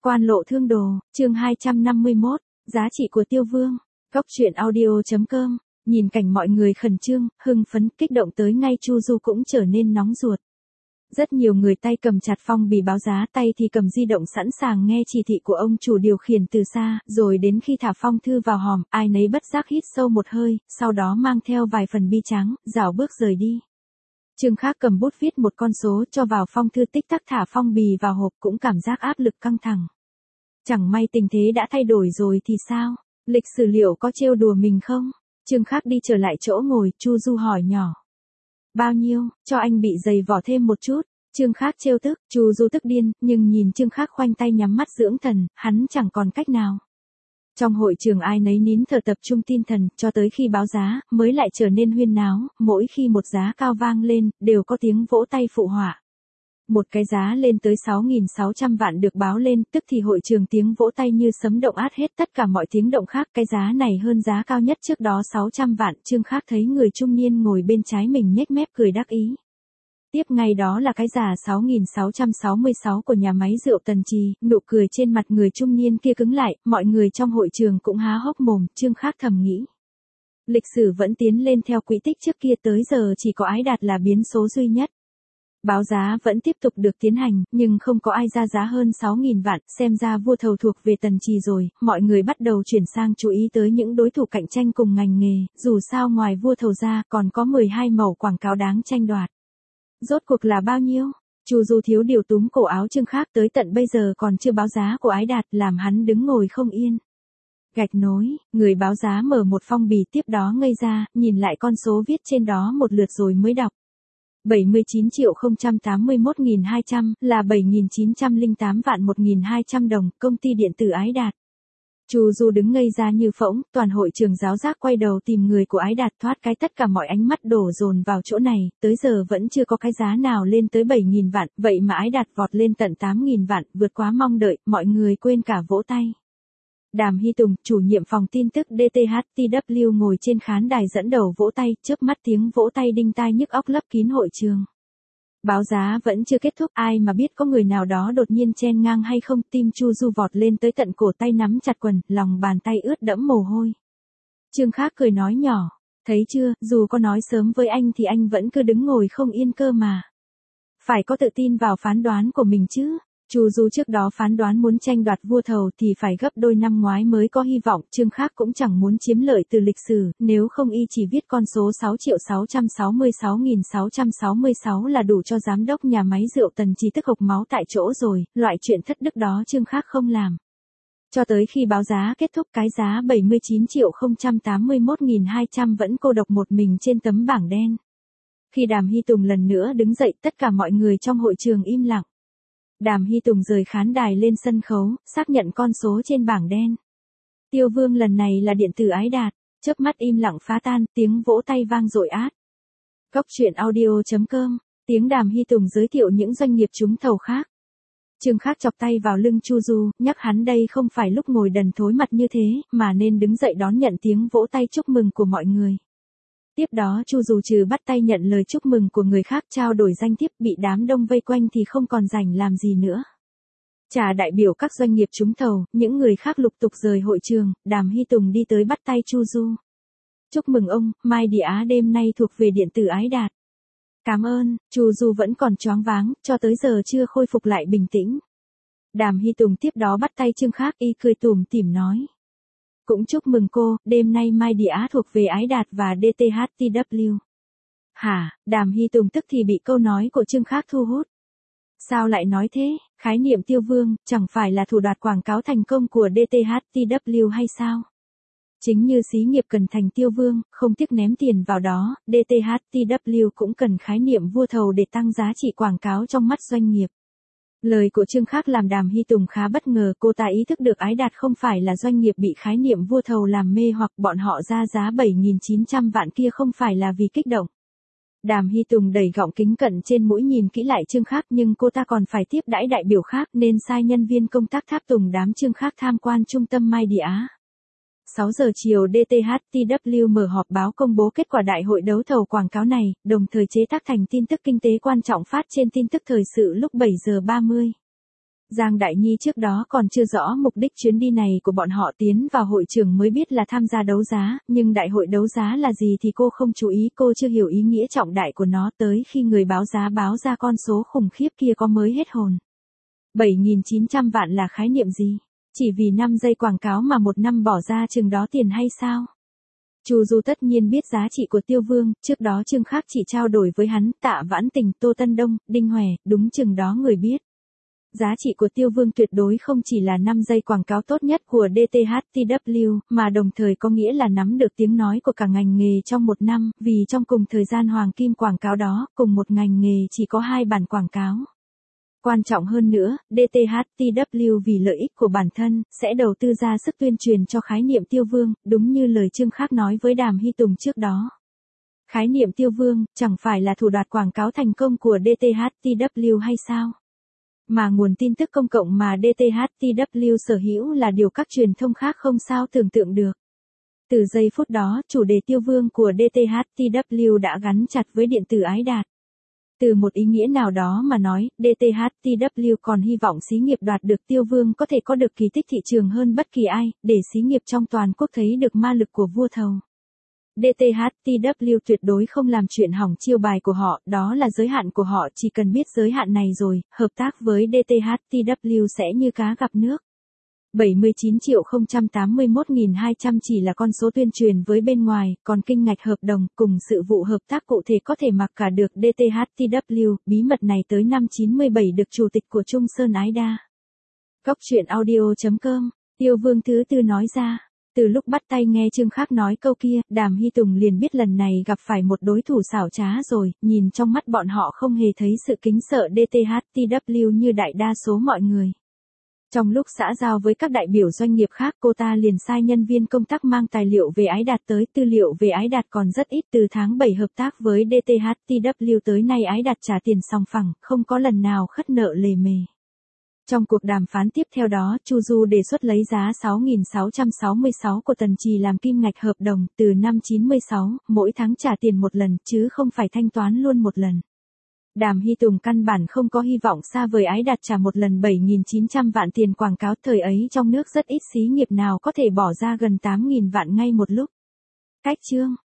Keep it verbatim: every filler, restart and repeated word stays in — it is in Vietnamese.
Quan lộ thương đồ, chương hai trăm năm mươi mốt, giá trị của Tiêu Vương. Góc truyện audio chấm com, nhìn cảnh mọi người khẩn trương, hưng phấn, kích động tới ngay Chu Du cũng trở nên nóng ruột. Rất nhiều người tay cầm chặt phong bì báo giá, tay thì cầm di động sẵn sàng nghe chỉ thị của ông chủ điều khiển từ xa, rồi đến khi thả phong thư vào hòm, ai nấy bất giác hít sâu một hơi, sau đó mang theo vài phần bi tráng, rảo bước rời đi. Trương Khác cầm bút viết một con số cho vào phong thư, tích tắc thả phong bì vào hộp, cũng cảm giác áp lực căng thẳng. Chẳng may tình thế đã thay đổi rồi thì sao? Lịch sử liệu có trêu đùa mình không? Trương Khác đi trở lại chỗ ngồi, Chu Du hỏi nhỏ. Bao nhiêu, cho anh bị dày vỏ thêm một chút. Trương Khác trêu tức, Chu Du tức điên, nhưng nhìn Trương Khác khoanh tay nhắm mắt dưỡng thần, hắn chẳng còn cách nào. Trong hội trường ai nấy nín thở tập trung tin thần, cho tới khi báo giá, mới lại trở nên huyên náo, mỗi khi một giá cao vang lên, đều có tiếng vỗ tay phụ họa. Một cái giá lên tới sáu nghìn sáu trăm vạn được báo lên, tức thì hội trường tiếng vỗ tay như sấm động át hết tất cả mọi tiếng động khác. Cái giá này hơn giá cao nhất trước đó sáu trăm vạn. Trương Khác thấy người trung niên ngồi bên trái mình nhếch mép cười đắc ý. Tiếp ngay đó là cái giá sáu nghìn sáu trăm sáu mươi sáu của nhà máy rượu Tần Trì, nụ cười trên mặt người trung niên kia cứng lại, mọi người trong hội trường cũng há hốc mồm. Trương Khác thầm nghĩ. Lịch sử vẫn tiến lên theo quỹ tích trước kia, tới giờ chỉ có Ái Đạt là biến số duy nhất. Báo giá vẫn tiếp tục được tiến hành, nhưng không có ai ra giá hơn sáu nghìn vạn, xem ra vua thầu thuộc về Tần Trì rồi. Mọi người bắt đầu chuyển sang chú ý tới những đối thủ cạnh tranh cùng ngành nghề, dù sao ngoài vua thầu ra còn có mười hai mẩu quảng cáo đáng tranh đoạt. Rốt cuộc là bao nhiêu? Chu Du thiếu điều túm cổ áo Trương Khác, tới tận bây giờ còn chưa báo giá của Ái Đạt, làm hắn đứng ngồi không yên. Gạch nối, người báo giá mở một phong bì, tiếp đó ngây ra, nhìn lại con số viết trên đó một lượt rồi mới đọc. bảy mươi chín triệu không trăm tám mươi mốt nghìn hai trăm, là bảy nghìn chín trăm lẻ tám vạn một nghìn hai trăm đồng, công ty điện tử Ái Đạt. Chu Du đứng ngây ra như phỗng, toàn hội trường giáo giác quay đầu tìm người của Ái Đạt, thoát cái tất cả mọi ánh mắt đổ dồn vào chỗ này, tới giờ vẫn chưa có cái giá nào lên tới bảy nghìn vạn, vậy mà Ái Đạt vọt lên tận tám nghìn vạn, vượt quá mong đợi, mọi người quên cả vỗ tay. Đàm Hy Tùng, chủ nhiệm phòng tin tức đê tê hát tê vê ngồi trên khán đài dẫn đầu vỗ tay, chớp mắt tiếng vỗ tay đinh tai nhức óc lấp kín hội trường. Báo giá vẫn chưa kết thúc, ai mà biết có người nào đó đột nhiên chen ngang hay không. Tim Chu Du vọt lên tới tận cổ, tay nắm chặt quần, lòng bàn tay ướt đẫm mồ hôi. Trương Khác cười nói nhỏ, thấy chưa, dù có nói sớm với anh thì anh vẫn cứ đứng ngồi không yên cơ mà. Phải có tự tin vào phán đoán của mình chứ. Chu Du trước đó phán đoán muốn tranh đoạt vua thầu thì phải gấp đôi năm ngoái mới có hy vọng. Trương Khác cũng chẳng muốn chiếm lợi từ lịch sử, nếu không y chỉ viết con số sáu triệu sáu trăm sáu mươi sáu nghìn sáu trăm sáu mươi sáu là đủ cho giám đốc nhà máy rượu Tần Trì tức hộc máu tại chỗ rồi, loại chuyện thất đức đó Trương Khác không làm. Cho tới khi báo giá kết thúc, cái giá bảy mươi chín triệu không trăm tám mươi mốt nghìn hai trăm vẫn cô độc một mình trên tấm bảng đen. Khi Đàm Hy Tùng lần nữa đứng dậy, tất cả mọi người trong hội trường im lặng. Đàm Hy Tùng rời khán đài lên sân khấu, xác nhận con số trên bảng đen. Tiêu Vương lần này là điện tử Ái Đạt, chớp mắt im lặng phá tan, tiếng vỗ tay vang dội át. Góc truyện audio chấm com, tiếng Đàm Hy Tùng giới thiệu những doanh nghiệp trúng thầu khác. Trương Khác chọc tay vào lưng Chu Du, nhắc hắn đây không phải lúc ngồi đần thối mặt như thế, mà nên đứng dậy đón nhận tiếng vỗ tay chúc mừng của mọi người. Tiếp đó Chu Du trừ bắt tay nhận lời chúc mừng của người khác, trao đổi danh thiếp, bị đám đông vây quanh thì không còn rảnh làm gì nữa. Trà đại biểu các doanh nghiệp trúng thầu, những người khác lục tục rời hội trường, Đàm Hy Tùng đi tới bắt tay Chu Du. Chúc mừng ông, Mai Địa Á đêm nay thuộc về điện tử Ái Đạt. Cảm ơn. Chu Du vẫn còn choáng váng, cho tới giờ chưa khôi phục lại bình tĩnh. Đàm Hy Tùng tiếp đó bắt tay Trương Khác, y cười tủm tỉm nói. Cũng chúc mừng cô, đêm nay Mai Địa Á thuộc về Ái Đạt và đê tê hát tê vê. Hả? Đàm Hy Tùng tức thì bị câu nói của Trương Khác thu hút. Sao lại nói thế? Khái niệm Tiêu Vương, chẳng phải là thủ đoạt quảng cáo thành công của đê tê hát tê vê hay sao? Chính như xí nghiệp cần thành Tiêu Vương, không tiếc ném tiền vào đó, đê tê hát tê vê cũng cần khái niệm vua thầu để tăng giá trị quảng cáo trong mắt doanh nghiệp. Lời của Trương Khác làm Đàm Hy Tùng khá bất ngờ, cô ta ý thức được Ái Đạt không phải là doanh nghiệp bị khái niệm vua thầu làm mê hoặc bọn họ ra giá bảy nghìn chín trăm vạn kia không phải là vì kích động. Đàm Hy Tùng đẩy gọng kính cận trên mũi nhìn kỹ lại Trương Khác, nhưng cô ta còn phải tiếp đãi đại biểu khác nên sai nhân viên công tác tháp tùng đám Trương Khác tham quan trung tâm Mai Địa Á. sáu giờ chiều đê tê hát tê vê mở họp báo công bố kết quả đại hội đấu thầu quảng cáo này, đồng thời chế tác thành tin tức kinh tế quan trọng phát trên tin tức thời sự lúc bảy giờ ba mươi. Giang Đại Nhi trước đó còn chưa rõ mục đích chuyến đi này của bọn họ, tiến vào hội trường mới biết là tham gia đấu giá, nhưng đại hội đấu giá là gì thì cô không chú ý, cô chưa hiểu ý nghĩa trọng đại của nó, tới khi người báo giá báo ra con số khủng khiếp kia có mới hết hồn. bảy nghìn chín trăm vạn là khái niệm gì? Chỉ vì năm giây quảng cáo mà một năm bỏ ra chừng đó tiền hay sao? Chu Du tất nhiên biết giá trị của Tiêu Vương, trước đó Trương Khắc chỉ trao đổi với hắn, Tạ Vãn Tình, Tô Tân Đông, Đinh Hòe, đúng chừng đó người biết. Giá trị của Tiêu Vương tuyệt đối không chỉ là năm giây quảng cáo tốt nhất của đê tê hát tê vê, mà đồng thời có nghĩa là nắm được tiếng nói của cả ngành nghề trong một năm, vì trong cùng thời gian hoàng kim quảng cáo đó, cùng một ngành nghề chỉ có hai bản quảng cáo. Quan trọng hơn nữa, đê tê hát tê vê vì lợi ích của bản thân, sẽ đầu tư ra sức tuyên truyền cho khái niệm Tiêu Vương, đúng như lời Trương Khắc nói với Đàm Hy Tùng trước đó. Khái niệm Tiêu Vương, chẳng phải là thủ đoạt quảng cáo thành công của đê tê hát tê vê hay sao? Mà nguồn tin tức công cộng mà đê tê hát tê vê sở hữu là điều các truyền thông khác không sao tưởng tượng được. Từ giây phút đó, chủ đề Tiêu Vương của đê tê hát tê vê đã gắn chặt với điện tử Ái Đạt. Từ một ý nghĩa nào đó mà nói, đê tê hát tê vê còn hy vọng xí nghiệp đoạt được Tiêu Vương có thể có được kỳ tích thị trường hơn bất kỳ ai, để xí nghiệp trong toàn quốc thấy được ma lực của vua thầu. đê tê hát tê vê tuyệt đối không làm chuyện hỏng chiêu bài của họ, đó là giới hạn của họ, chỉ cần biết giới hạn này rồi, hợp tác với đê tê hát tê vê sẽ như cá gặp nước. bảy mươi chín triệu không trăm tám mươi mốt nghìn hai trăm chỉ là con số tuyên truyền với bên ngoài, còn kinh ngạch hợp đồng cùng sự vụ hợp tác cụ thể có thể mặc cả được đê tê hát tê vê, bí mật này tới năm chín mươi bảy được chủ tịch của Trung Sơn ái đa. Góc truyện audio chấm com, Tiêu Vương thứ tư nói ra. Từ lúc bắt tay nghe Trương Khắc nói câu kia, Đàm Hy Tùng liền biết lần này gặp phải một đối thủ xảo trá rồi, nhìn trong mắt bọn họ không hề thấy sự kính sợ đê tê hát tê vê như đại đa số mọi người. Trong lúc xã giao với các đại biểu doanh nghiệp khác, cô ta liền sai nhân viên công tác mang tài liệu về Ái Đạt tới, tư liệu về Ái Đạt còn rất ít, từ tháng bảy hợp tác với đê tê hát tê vê tới nay Ái Đạt trả tiền sòng phẳng, không có lần nào khất nợ lề mề. Trong cuộc đàm phán tiếp theo đó, Chu Du đề xuất lấy giá sáu nghìn sáu trăm sáu mươi sáu của Tần Trì làm kim ngạch hợp đồng, từ năm chín mươi sáu, mỗi tháng trả tiền một lần, chứ không phải thanh toán luôn một lần. Đàm Hy Tùng căn bản không có hy vọng xa vời Ái Đạt trả một lần bảy nghìn chín trăm vạn tiền quảng cáo, thời ấy trong nước rất ít xí nghiệp nào có thể bỏ ra gần tám nghìn vạn ngay một lúc. Cách chương